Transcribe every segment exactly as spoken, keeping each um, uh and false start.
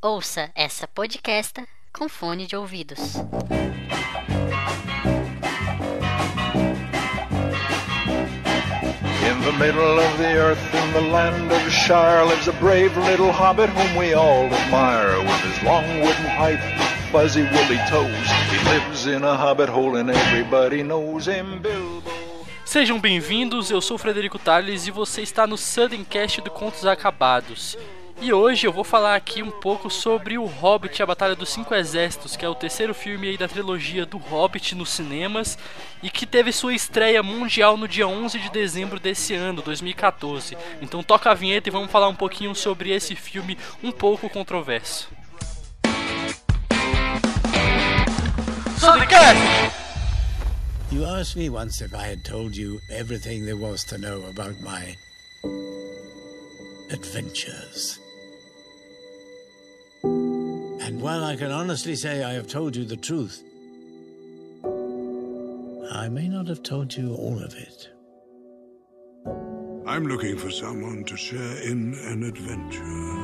Ouça essa podcasta com fone de ouvidos. In the middle of the earth, in the land of Shire, lives a brave little hobbit whom we all admire. With his long wooden pipe, fuzzy woolly toes, he lives in a hobbit hole and everybody knows him, Bilbo. Sejam bem-vindos, eu sou o Frederico Tales e você está no Suddencast do Contos Acabados. E hoje eu vou falar aqui um pouco sobre O Hobbit e a Batalha dos Cinco Exércitos, que é o terceiro filme aí da trilogia do Hobbit nos cinemas e que teve sua estreia mundial no dia onze de dezembro desse ano, dois mil e catorze. Então toca a vinheta e vamos falar um pouquinho sobre esse filme um pouco controverso. Suddencast! You asked me once if I had told you everything there was to know about my adventures. And while I can honestly say I have told you the truth, I may not have told you all of it. I'm looking for someone to share in an adventure.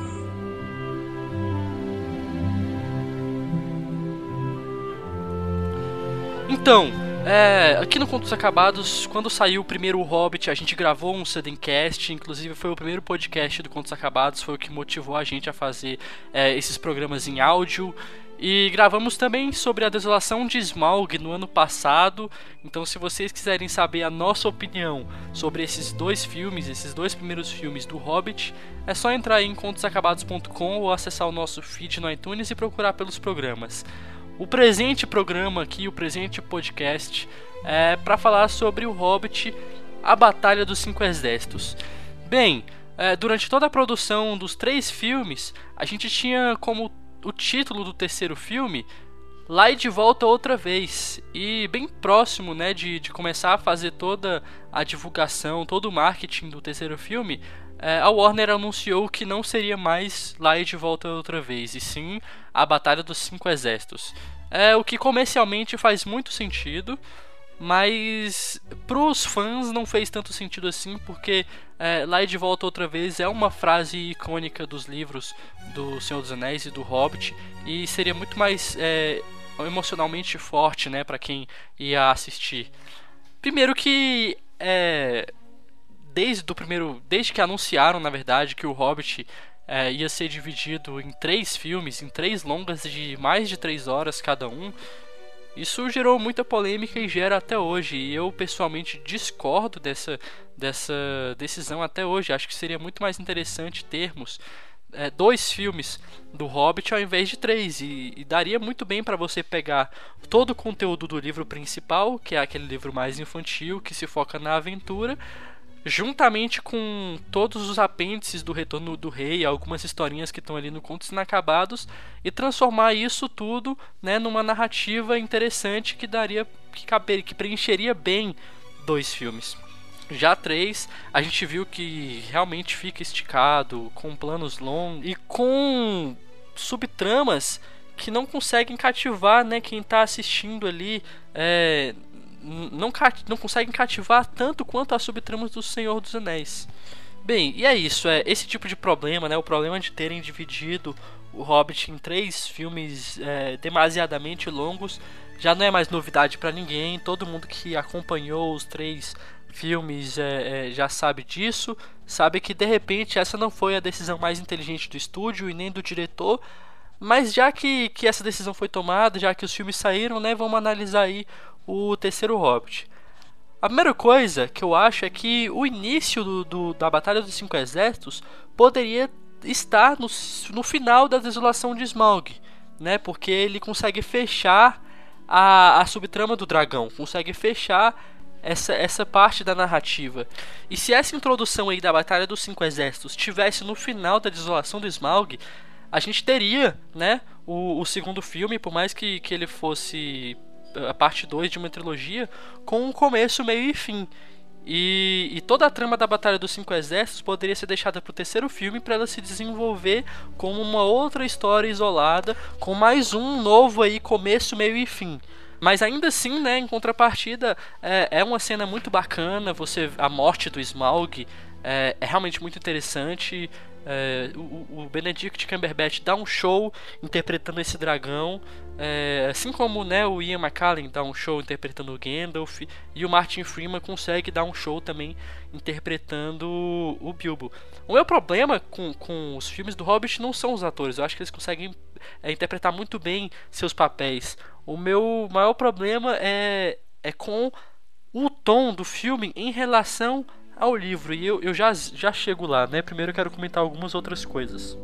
Então, é, aqui no Contos Acabados, quando saiu o primeiro Hobbit, a gente gravou um Suddencast, inclusive foi o primeiro podcast do Contos Acabados, foi o que motivou a gente a fazer é, esses programas em áudio. E gravamos também sobre a desolação de Smaug no ano passado. Então, se vocês quiserem saber a nossa opinião sobre esses dois filmes, esses dois primeiros filmes do Hobbit, é só entrar aí em contos acabados ponto com ou acessar o nosso feed no iTunes e procurar pelos programas. O presente programa aqui, o presente podcast, é para falar sobre o Hobbit, a Batalha dos Cinco Exércitos. Bem, é, durante toda a produção dos três filmes, a gente tinha como o título do terceiro filme Lá e de Volta Outra Vez. E bem próximo, né, de, de começar a fazer toda a divulgação, todo o marketing do terceiro filme, é, a Warner anunciou que não seria mais Lá e de Volta Outra Vez, e sim a Batalha dos Cinco Exércitos. É, o que comercialmente faz muito sentido, mas pros fãs não fez tanto sentido assim, porque é, Lá e de Volta Outra Vez é uma frase icônica dos livros do Senhor dos Anéis e do Hobbit, e seria muito mais é, emocionalmente forte, né, para quem ia assistir. Primeiro que é, desde, do primeiro, desde que anunciaram, na verdade, que o Hobbit é, ia ser dividido em três filmes, em três longas de mais de três horas cada um, isso gerou muita polêmica e gera até hoje. E eu pessoalmente discordo dessa, dessa decisão até hoje. Acho que seria muito mais interessante termos é, dois filmes do Hobbit ao invés de três. E, e daria muito bem para você pegar todo o conteúdo do livro principal, que é aquele livro mais infantil, que se foca na aventura, juntamente com todos os apêndices do Retorno do Rei, algumas historinhas que estão ali no Contos Inacabados, e transformar isso tudo, né, numa narrativa interessante que daria, que, caber, que preencheria bem dois filmes. Já três, a gente viu que realmente fica esticado, com planos longos e com subtramas que não conseguem cativar, né, quem está assistindo ali. É, Não, não conseguem cativar tanto quanto as subtramas do Senhor dos Anéis. Bem, e é isso, é esse tipo de problema, né, o problema de terem dividido o Hobbit em três filmes é, demasiadamente longos, já não é mais novidade para ninguém. Todo mundo que acompanhou os três filmes é, é, já sabe disso, sabe que de repente essa não foi a decisão mais inteligente do estúdio e nem do diretor, mas já que, que essa decisão foi tomada, já que os filmes saíram, né, vamos analisar aí o terceiro Hobbit. A primeira coisa que eu acho é que o início do, do, da Batalha dos Cinco Exércitos poderia estar no, no final da desolação de Smaug, né? Porque ele consegue fechar a, a subtrama do dragão, consegue fechar essa, essa parte da narrativa. E se essa introdução aí da Batalha dos Cinco Exércitos tivesse no final da desolação do Smaug, a gente teria, né, o, o segundo filme, por mais que, que ele fosse a parte dois de uma trilogia, com um começo, meio e fim. E, e toda a trama da Batalha dos Cinco Exércitos poderia ser deixada para o terceiro filme para ela se desenvolver como uma outra história isolada, com mais um novo aí começo, meio e fim. Mas ainda assim, né, em contrapartida, é, é uma cena muito bacana. Você, a morte do Smaug é, é realmente muito interessante. É, o, o Benedict Cumberbatch dá um show interpretando esse dragão, é, assim como, né, o Ian McKellen dá um show interpretando o Gandalf, e o Martin Freeman consegue dar um show também interpretando o Bilbo. O meu problema com, com os filmes do Hobbit não são os atores, eu acho que eles conseguem é, interpretar muito bem seus papéis. O meu maior problema é, é com o tom do filme em relação ao livro, e eu, eu já, já chego lá, né? Primeiro eu quero comentar algumas outras coisas.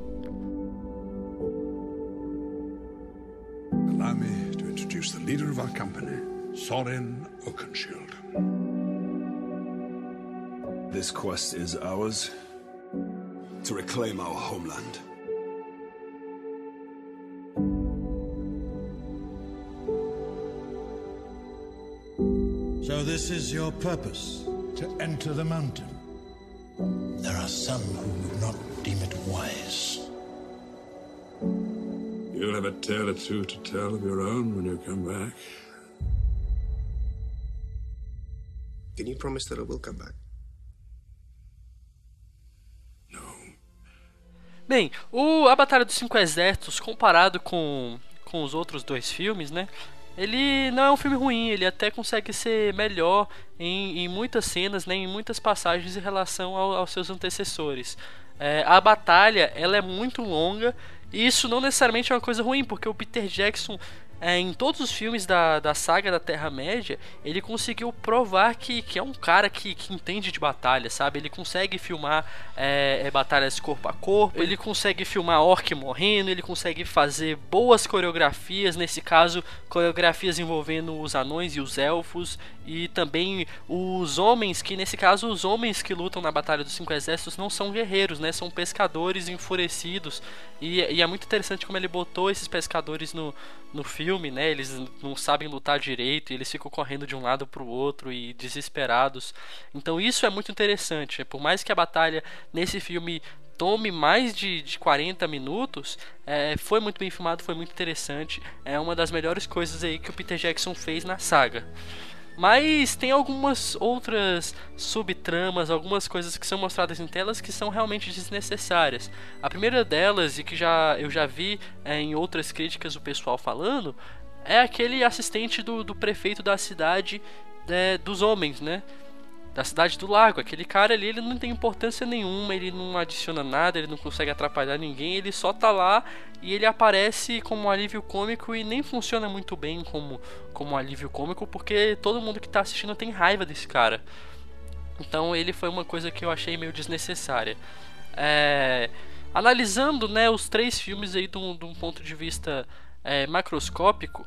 Allow me to introduce the leader of our company, Sorin Oakenshield. This quest is ours, to reclaim our homeland. So this is your purpose? To enter the mountain. There are some who would not deem it wise. You'll have a tale or two to tell of your own when you come back. Can you promise that I will come back? No. Bem, o A Batalha dos Cinco Exércitos, comparado com, com os outros dois filmes, né? Ele não é um filme ruim, ele até consegue ser melhor em, em muitas cenas, né, em muitas passagens em relação ao, aos seus antecessores. É, a batalha ela é muito longa, e isso não necessariamente é uma coisa ruim, porque o Peter Jackson, é, em todos os filmes da, da saga da Terra-média, ele conseguiu provar que, que é um cara que, que entende de batalha, sabe? Ele consegue filmar é, é, batalhas corpo a corpo, ele consegue filmar orc morrendo, ele consegue fazer boas coreografias, nesse caso, coreografias envolvendo os anões e os elfos, e também os homens, que nesse caso, os homens que lutam na Batalha dos Cinco Exércitos não são guerreiros, né? São pescadores enfurecidos, e, e é muito interessante como ele botou esses pescadores no, no filme, né? Eles não sabem lutar direito, e eles ficam correndo de um lado para o outro e desesperados. Então isso é muito interessante. Por mais que a batalha nesse filme tome mais de, de quarenta minutos, é, foi muito bem filmado, foi muito interessante. É uma das melhores coisas aí que o Peter Jackson fez na saga. Mas tem algumas outras subtramas, algumas coisas que são mostradas em telas que são realmente desnecessárias. A primeira delas, e que já, eu já vi é, em outras críticas o pessoal falando, é aquele assistente do, do prefeito da cidade é, dos homens, né? Da cidade do lago. Aquele cara ali, ele não tem importância nenhuma, ele não adiciona nada, ele não consegue atrapalhar ninguém, ele só tá lá e ele aparece como um alívio cômico e nem funciona muito bem como, como um alívio cômico, porque todo mundo que tá assistindo tem raiva desse cara. Então ele foi uma coisa que eu achei meio desnecessária. É, analisando, né, os três filmes aí de um, de um ponto de vista é, macroscópico,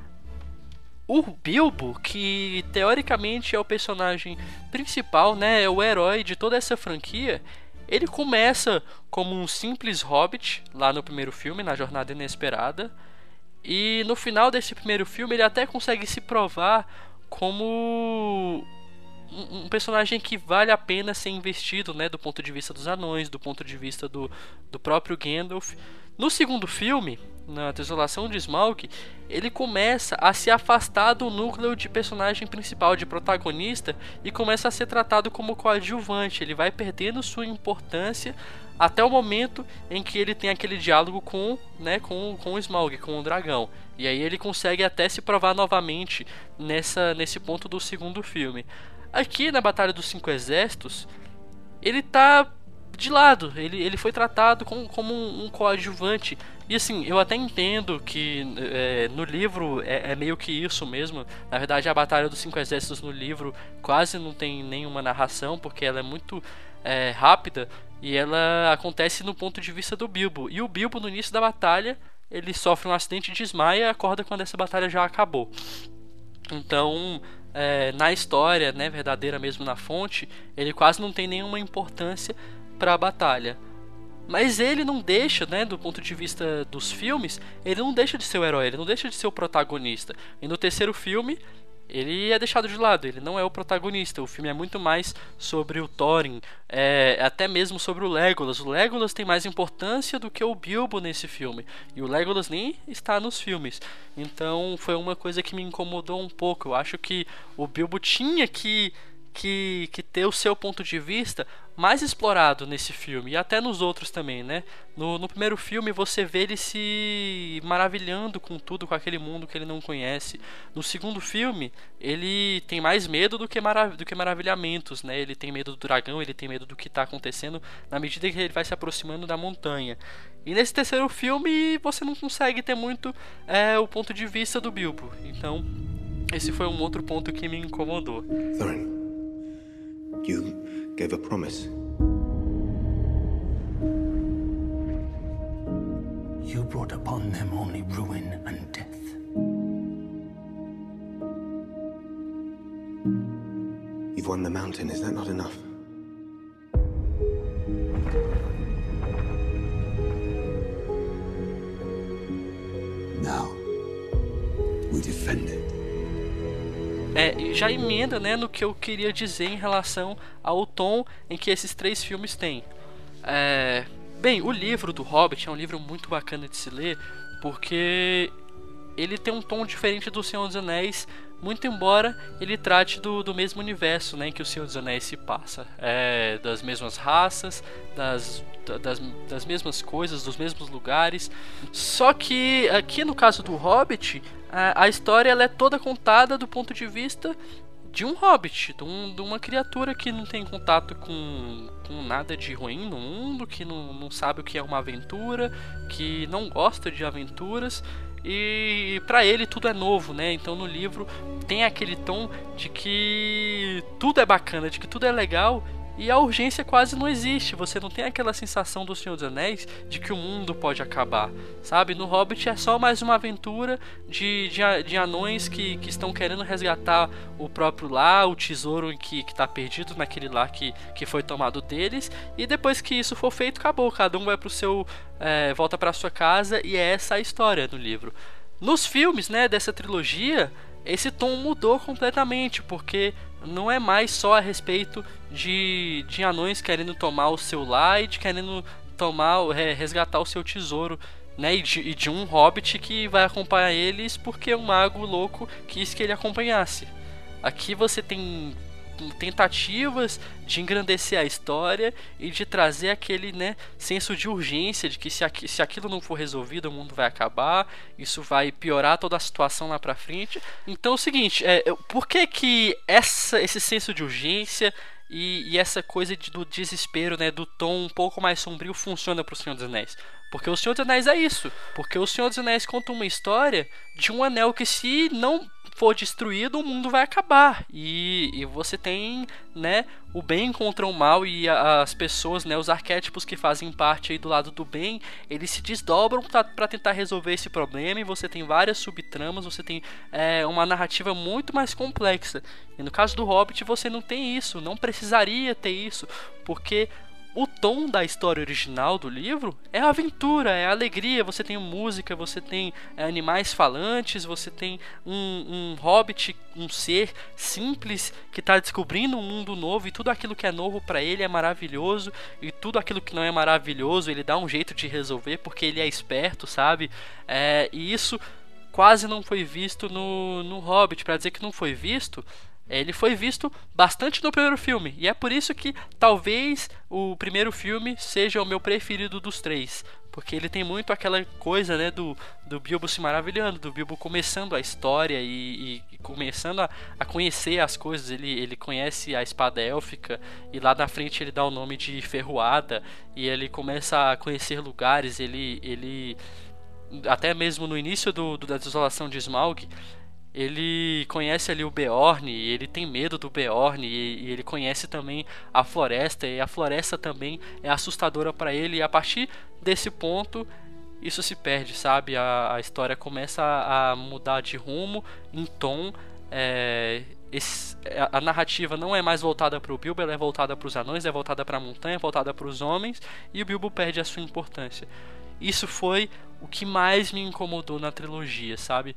o Bilbo, que teoricamente é o personagem principal, né, é o herói de toda essa franquia, ele começa como um simples hobbit lá no primeiro filme, na Jornada Inesperada, e no final desse primeiro filme ele até consegue se provar como um personagem que vale a pena ser investido, né, do ponto de vista dos anões, do ponto de vista do, do próprio Gandalf. No segundo filme, na Desolação de Smaug, ele começa a se afastar do núcleo de personagem principal, de protagonista, e começa a ser tratado como coadjuvante. Ele vai perdendo sua importância até o momento em que ele tem aquele diálogo com, né, com, com o Smaug, com o dragão. E aí ele consegue até se provar novamente nessa, nesse ponto do segundo filme. Aqui na Batalha dos Cinco Exércitos, ele tá de lado, ele, ele foi tratado como, como um, um coadjuvante. E assim, eu até entendo que é, no livro é, é meio que isso mesmo. Na verdade, a Batalha dos Cinco Exércitos no livro quase não tem nenhuma narração, porque ela é muito é, rápida e ela acontece no ponto de vista do Bilbo. E o Bilbo, no início da batalha, ele sofre um acidente, desmaia e acorda quando essa batalha já acabou. Então, é, na história, né, verdadeira mesmo na fonte, ele quase não tem nenhuma importância para a batalha. Mas ele não deixa, né, do ponto de vista dos filmes, ele não deixa de ser o herói, ele não deixa de ser o protagonista. E no terceiro filme, ele é deixado de lado, ele não é o protagonista. O filme é muito mais sobre o Thorin, é, até mesmo sobre o Legolas. O Legolas tem mais importância do que o Bilbo nesse filme, e o Legolas nem está nos filmes. Então foi uma coisa que me incomodou um pouco. Eu acho que o Bilbo tinha que que, que ter o seu ponto de vista mais explorado nesse filme, e até nos outros também, né? No, no primeiro filme você vê ele se maravilhando com tudo, com aquele mundo que ele não conhece. No segundo filme, ele tem mais medo do que, marav- do que maravilhamentos, né? Ele tem medo do dragão, ele tem medo do que está acontecendo na medida que ele vai se aproximando da montanha. E nesse terceiro filme você não consegue ter muito é, o ponto de vista do Bilbo. Então, esse foi um outro ponto que me incomodou. Thorin, you gave a promise. You brought upon them only ruin and death. You've won the mountain, is that not enough? Now, we defend it. É, e já emenda, né, no que eu queria dizer em relação ao tom em que esses três filmes têm. É, bem, o livro do Hobbit é um livro muito bacana de se ler, porque ele tem um tom diferente do Senhor dos Anéis, muito embora ele trate do, do mesmo universo, né, em que o Senhor dos Anéis se passa. É, das mesmas raças, das, das, das mesmas coisas, dos mesmos lugares. Só que aqui no caso do Hobbit, a, a história ela é toda contada do ponto de vista de um hobbit, de, um, de uma criatura que não tem contato com, com nada de ruim no mundo, que não, não sabe o que é uma aventura, que não gosta de aventuras. E pra ele tudo é novo, né? Então no livro tem aquele tom de que tudo é bacana, de que tudo é legal, e a urgência quase não existe. Você não tem aquela sensação do Senhor dos Anéis de que o mundo pode acabar, sabe? No Hobbit é só mais uma aventura de, de, de anões que, que estão querendo resgatar o próprio lar, o tesouro que está perdido naquele lar que, que foi tomado deles. E depois que isso for feito, acabou. Cada um vai pro seu, é, volta para sua casa, e é essa a história do livro. Nos filmes, né, dessa trilogia, esse tom mudou completamente, porque não é mais só a respeito de, de anões querendo tomar o seu lar e de querendo tomar, é, resgatar o seu tesouro, né, e de, e de um hobbit que vai acompanhar eles porque um mago louco quis que ele acompanhasse. Aqui você tem tentativas de engrandecer a história e de trazer aquele, né, senso de urgência de que se, aqui, se aquilo não for resolvido, o mundo vai acabar, isso vai piorar toda a situação lá pra frente. Então é o seguinte, é, por que que essa, esse senso de urgência e, e essa coisa de, do desespero, né, do tom um pouco mais sombrio funciona pro Senhor dos Anéis? Porque o Senhor dos Anéis é isso. Porque o Senhor dos Anéis conta uma história de um anel que, se não for destruído, o mundo vai acabar. E, e você tem, né, o bem contra o mal, e a, as pessoas, né, os arquétipos que fazem parte aí do lado do bem, eles se desdobram para tentar resolver esse problema. E você tem várias subtramas, você tem é, uma narrativa muito mais complexa. E no caso do Hobbit você não tem isso, não precisaria ter isso, porque o tom da história original do livro é a aventura, é a alegria. Você tem música, você tem é, animais falantes, você tem um, um hobbit, um ser simples que está descobrindo um mundo novo, e tudo aquilo que é novo para ele é maravilhoso, e tudo aquilo que não é maravilhoso ele dá um jeito de resolver porque ele é esperto, sabe? É, e isso quase não foi visto no, no Hobbit. Para dizer que não foi visto, ele foi visto bastante no primeiro filme, e é por isso que talvez o primeiro filme seja o meu preferido dos três, porque ele tem muito aquela coisa, né, do, do Bilbo se maravilhando, do Bilbo começando a história e, e começando a, a conhecer as coisas. Ele, ele conhece a espada élfica, e lá na frente ele dá o nome de Ferroada, e ele começa a conhecer lugares. Ele, ele até mesmo no início do, do, da desolação de Smaug, ele conhece ali o Beorn, e ele tem medo do Beorn, e, e ele conhece também a floresta, e a floresta também é assustadora para ele. E a partir desse ponto isso se perde, sabe? A, a história começa a, a mudar de rumo, em tom. É, esse, a, a narrativa não é mais voltada para o Bilbo, ela é voltada para os anões, é voltada para a montanha, é voltada para os homens, e o Bilbo perde a sua importância. Isso foi o que mais me incomodou na trilogia, sabe?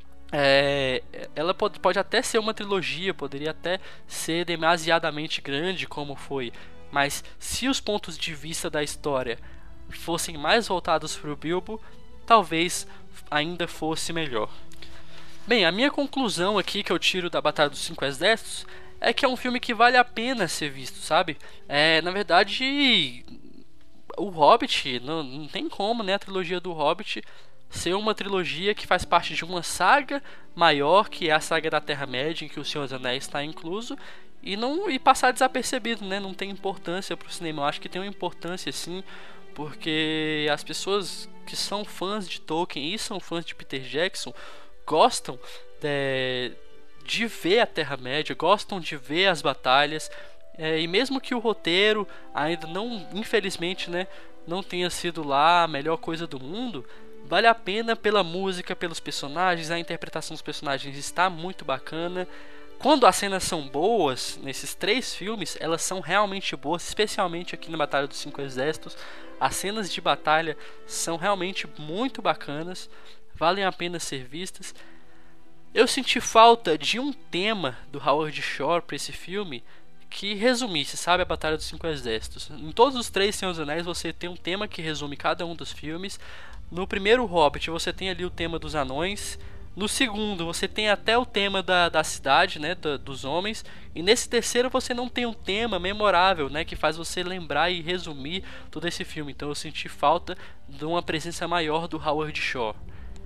É, ela pode, pode até ser uma trilogia, poderia até ser demasiadamente grande como foi, mas se os pontos de vista da história fossem mais voltados para o Bilbo, talvez ainda fosse melhor. Bem, a minha conclusão aqui que eu tiro da Batalha dos Cinco Exércitos é que é um filme que vale a pena ser visto, sabe? É, na verdade, o Hobbit, não, não tem como, né, a trilogia do Hobbit ser uma trilogia que faz parte de uma saga maior, que é a saga da Terra-média, em que o Senhor dos Anéis está incluso, e, não, e passar desapercebido, né? Não tem importância pro cinema. Eu acho que tem uma importância sim, porque as pessoas que são fãs de Tolkien e são fãs de Peter Jackson gostam de, de ver a Terra-média, gostam de ver as batalhas, é, e mesmo que o roteiro ainda não, infelizmente, né, não tenha sido lá a melhor coisa do mundo, vale a pena pela música, pelos personagens, a interpretação dos personagens está muito bacana. Quando as cenas são boas, nesses três filmes, elas são realmente boas, especialmente aqui na Batalha dos Cinco Exércitos. As cenas de batalha são realmente muito bacanas, valem a pena ser vistas. Eu senti falta de um tema do Howard Shore para esse filme que resumisse, sabe, a Batalha dos Cinco Exércitos. Em todos os três Senhor dos Anéis você tem um tema que resume cada um dos filmes. No primeiro Hobbit você tem ali o tema dos anões. No segundo você tem até o tema da, da cidade, né, da, dos homens. E nesse terceiro você não tem um tema memorável, né, que faz você lembrar e resumir todo esse filme. Então eu senti falta de uma presença maior do Howard Shore.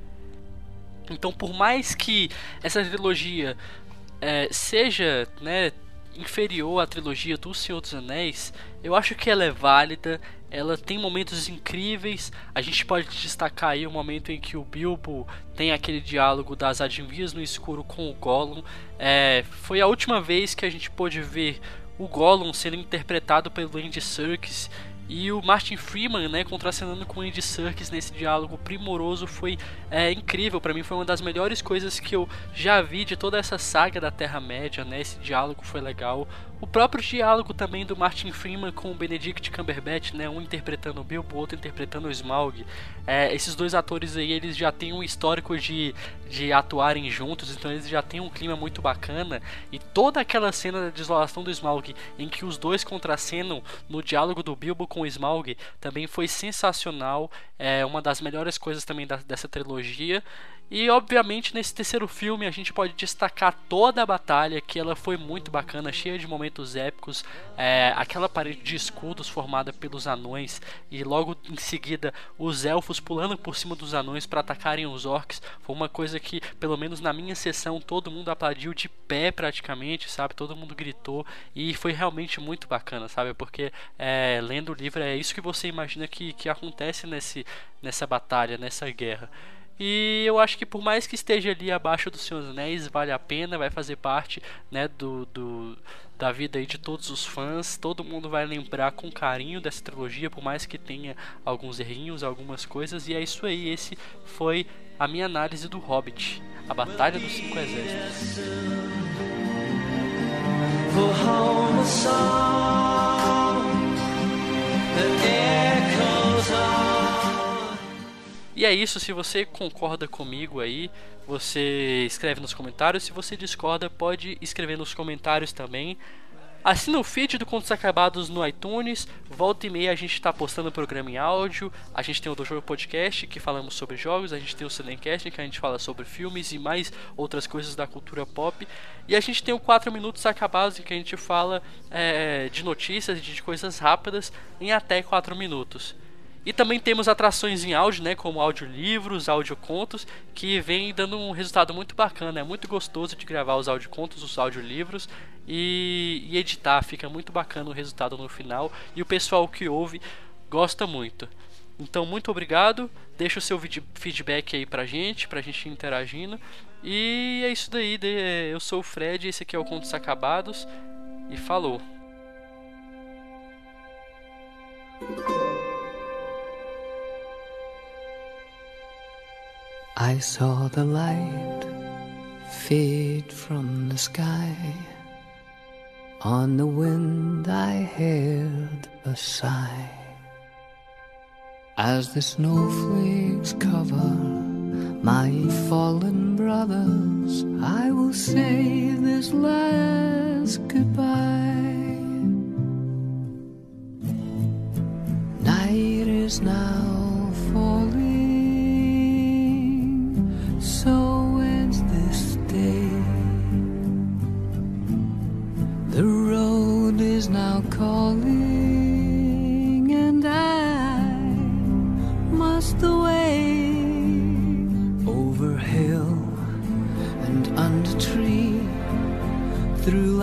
Então, por mais que essa trilogia é, seja, né, inferior à trilogia do Senhor dos Anéis, eu acho que ela é válida. Ela tem momentos incríveis. A gente pode destacar aí o momento em que o Bilbo tem aquele diálogo das adivinhas no escuro com o Gollum. É, foi a última vez que a gente pôde ver o Gollum sendo interpretado pelo Andy Serkis. E o Martin Freeman, né, contracenando com o Andy Serkis nesse diálogo primoroso foi é, incrível. Para mim foi uma das melhores coisas que eu já vi de toda essa saga da Terra-média, né? Esse diálogo foi legal. O próprio diálogo também do Martin Freeman com o Benedict Cumberbatch, né, um interpretando o Bilbo, o outro interpretando o Smaug. É, esses dois atores aí, eles já têm um histórico de, de atuarem juntos, então eles já têm um clima muito bacana. E toda aquela cena da desolação do Smaug, em que os dois contracenam no diálogo do Bilbo com o Smaug, também foi sensacional. É uma das melhores coisas também da, dessa trilogia. E obviamente nesse terceiro filme a gente pode destacar toda a batalha, que ela foi muito bacana, cheia de momentos épicos. É, aquela parede de escudos formada pelos anões e logo em seguida os elfos pulando por cima dos anões para atacarem os orcs, foi uma coisa que, pelo menos na minha sessão, todo mundo aplaudiu de pé praticamente, sabe? Todo mundo gritou e foi realmente muito bacana, sabe? Porque é, lendo o livro é isso que você imagina que, que acontece nesse, nessa batalha, nessa guerra. E eu acho que por mais que esteja ali abaixo do Senhor dos Anéis, vale a pena, vai fazer parte, né, do, do, da vida aí de todos os fãs. Todo mundo vai lembrar com carinho dessa trilogia, por mais que tenha alguns errinhos, algumas coisas. E é isso aí, esse foi a minha análise do Hobbit, a Batalha dos Cinco Exércitos. E é isso, se você concorda comigo aí, você escreve nos comentários. Se você discorda, pode escrever nos comentários também. Assina o feed do Contos Acabados no iTunes. Volta e meia a gente está postando programa em áudio. A gente tem o Dojo Podcast, que falamos sobre jogos. A gente tem o Sedencast, que a gente fala sobre filmes e mais outras coisas da cultura pop. E a gente tem o quatro Minutos Acabados, em que a gente fala é, de notícias e de coisas rápidas em até quatro minutos. E também temos atrações em áudio, né, como audiolivros, audiocontos, que vem dando um resultado muito bacana. É muito gostoso de gravar os audiocontos, os audiolivros e, e editar. Fica muito bacana o resultado no final e o pessoal que ouve gosta muito. Então, muito obrigado. Deixa o seu feedback aí pra gente, pra gente ir interagindo. E é isso daí. Eu sou o Fred, esse aqui é o Contos Acabados. E falou! I saw the light fade from the sky. On the wind I heard a sigh. As the snowflakes cover my fallen brothers, I will say this last goodbye. Night is now falling, so ends this day.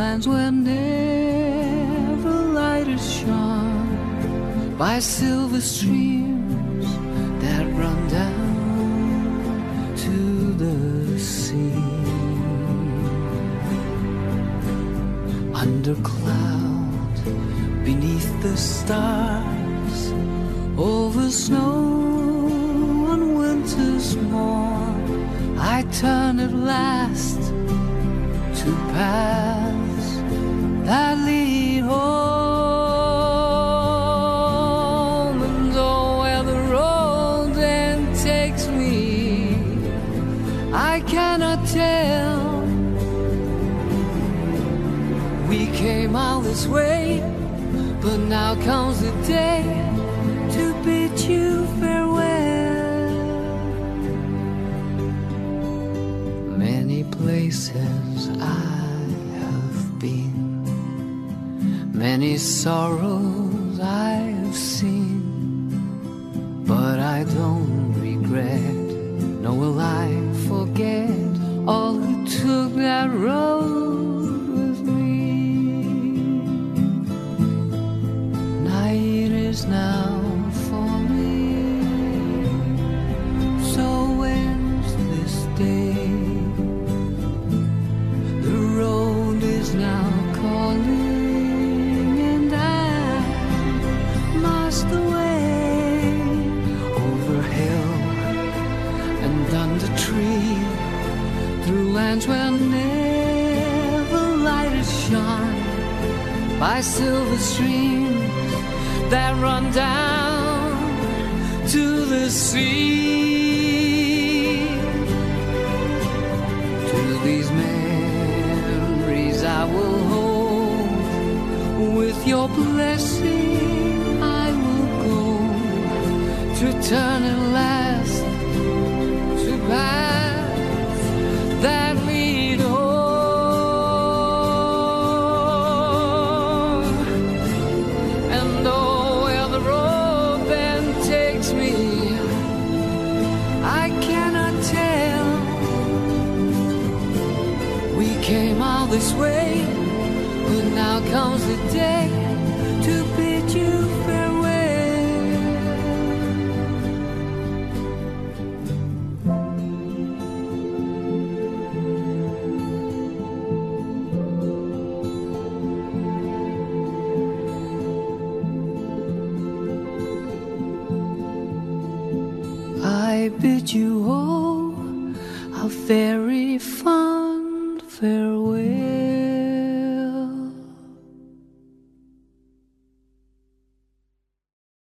lands where never light is shone, by silver streams that run down to the sea. Under cloud, beneath the stars, over snow on winter's morn, I turn at last to paths that lead home. And oh, where the road then takes me, I cannot tell. We came all this way, but now comes the day to bid you farewell. Many places I have been, many sorrows I have seen, but I don't regret, nor will I forget all who took that road with me. Night is now falling, so ends this day. The road is now calling, and I must away over hill and under tree, through lands where never light is shone, by silver streams that run down to the sea. To these memories I will hold, with your blessing I will go, to turn at last to paths that lead home. And oh, came all this way, but now comes the day to bid you farewell. I bid you all a very fond farewell.